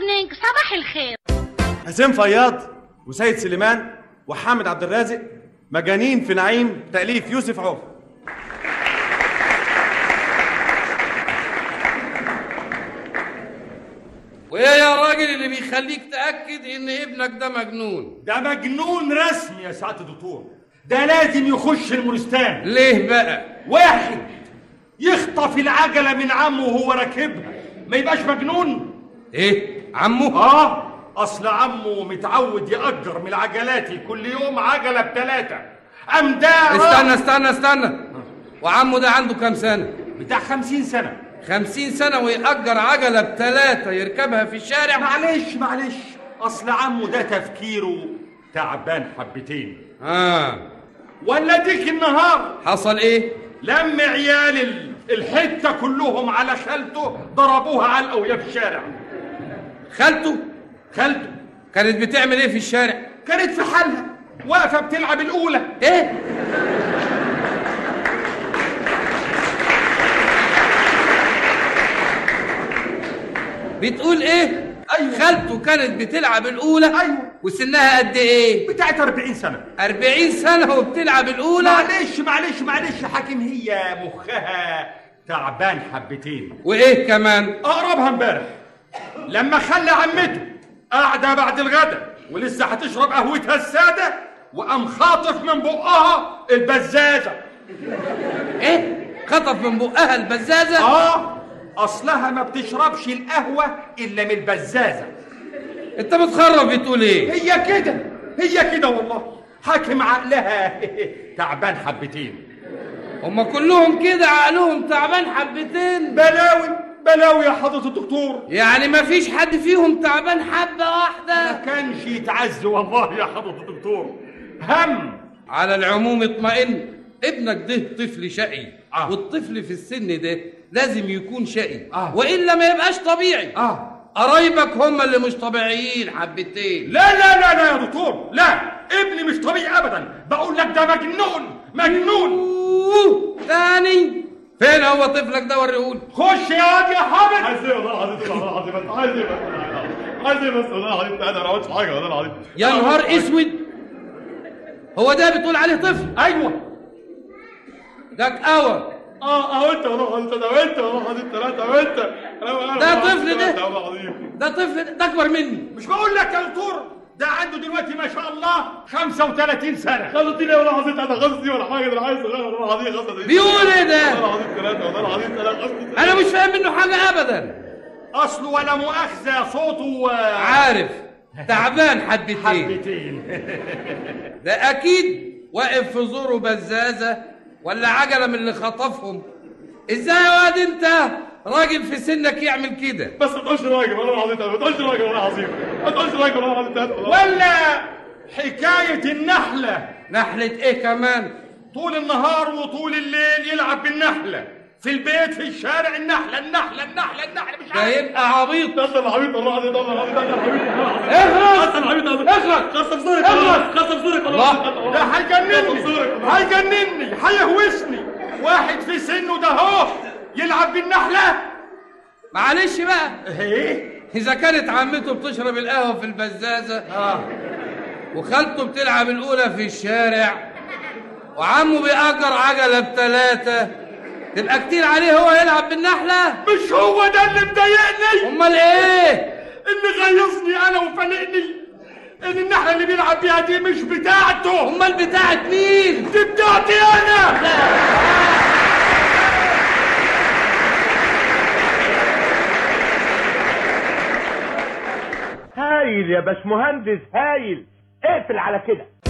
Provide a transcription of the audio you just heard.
مورنينج، صباح الخير. حسين فياض وسيد سليمان وحامد عبد الرازق، مجانين في نعيم، تأليف يوسف عوف. وايه يا راجل اللي بيخليك تأكد ان ابنك ده مجنون؟ ده مجنون رسمي يا سعادة الدكتور، ده لازم يخش المورستان. ليه بقى؟ واحد يخطف العجلة من عمه وهو راكبها ما يبقاش مجنون؟ ايه عمه؟ اصل عمه متعود يأجر من العجلاتي كل يوم عجلة ب3. قام ده استنى وعمه ده عنده كام سنة؟ بتاع 50 سنة. 50 سنة ويأجر عجلة ب3 يركبها في الشارع؟ معلش اصل عمه ده تفكيره تعبان حبتين. ولا ديك النهار حصل ايه؟ لم عيال الحتة كلهم على خالته ضربوها علقة وهي في الشارع. خالته كانت بتعمل ايه في الشارع؟ كانت في حالها واقفة بتلعب الأولى. ايه؟ بتقول ايه؟ أيوة. خالته كانت بتلعب الأولى؟ أيوة. وسنها قد ايه؟ بتاعت 40 سنة. 40 سنة وبتلعب الأولى؟ معلش حاكم، هي مخها تعبان حبتين. وايه كمان؟ أقربها امبارح لما خلى عمته قاعدة بعد الغدا ولسه هتشرب قهوتها السادة وقام خاطف من بقها البزازة. ايه؟ خطف من بقها البزازة؟ اصلها ما بتشربش القهوة الا من البزازة. انت بتخرب بتقول ايه؟ هي كده والله، حاكم عقلها تعبان حبتين. هما كلهم كده عقلهم تعبان حبتين؟ بلاوي يا حضرة الدكتور. يعني ما فيش حد فيهم تعبان حبة واحدة؟ ما كانش يتعز والله يا حضرة الدكتور. هم. على العموم اطمئن، ابنك ده طفل شقي. والطفل في السن ده لازم يكون شقي. وإلا ما يبقاش طبيعي. قرايبك هم اللي مش طبيعيين حبتين. لا يا دكتور، لا، ابني مش طبيعي ابدا، بقول لك ده مجنون. تاني فين هو طفلك ده؟ وريهولي. خش يا واد يا حامد. عايز بس والله العظيم انا ما عملتش حاجه والله العظيم. يا نهار اسود، هو ده بتقول عليه طفل؟ ايوه ده قوى. انت والله انت والله 3 وانت ده طفل ده طفل ده اكبر مني. مش بقول لك يا دكتور، ده عنده دلوقتي ما شاء الله 35 سنة. خلصتني والله العظيم انا غصتي ولا حاجه، انا عايز صغير والله العظيم غصتي. بيقول ايه ده؟ والله العظيم 3 والله العظيم 3 انا مش فاهم منه حاجه ابدا. اصله ولا مؤاخذه صوته عارف تعبان حبتين. ده اكيد واقف في زوره بزازه ولا عجله من اللي خطفهم. ازاي يا واد انت راجل في سنك يعمل كده؟ بس ما تقولش راجل والله العظيم، ما تقولش راجل والله العظيم، ما تقولش راجل والله العظيم. ولا حكايه النحله. نحله ايه كمان؟ طول النهار وطول الليل يلعب بالنحله في البيت في الشارع. النحله مش ده يبقى عبيط. ده العبيط والله العظيم، ده العبيط. اخرس خصم صورك والله. ده هيجنني هيهوسني. واحد في سنه ده اهو يلعب بالنحله. معلش بقى، ايه اذا كانت عمته بتشرب القهوه في البزازه وخالته بتلعب الاولى في الشارع وعمه بيأجر عجله ب3، تبقى كتير عليه هو يلعب بالنحله؟ مش هو ده اللي مضايقني. امال ايه اللي غيظني انا وفلقني؟ ان النحله اللي بيلعب بيها دي مش بتاعته. امال بتاعت مين؟ دي بتاعتي انا. هايل يا باشمهندس، هايل. اقفل على كده.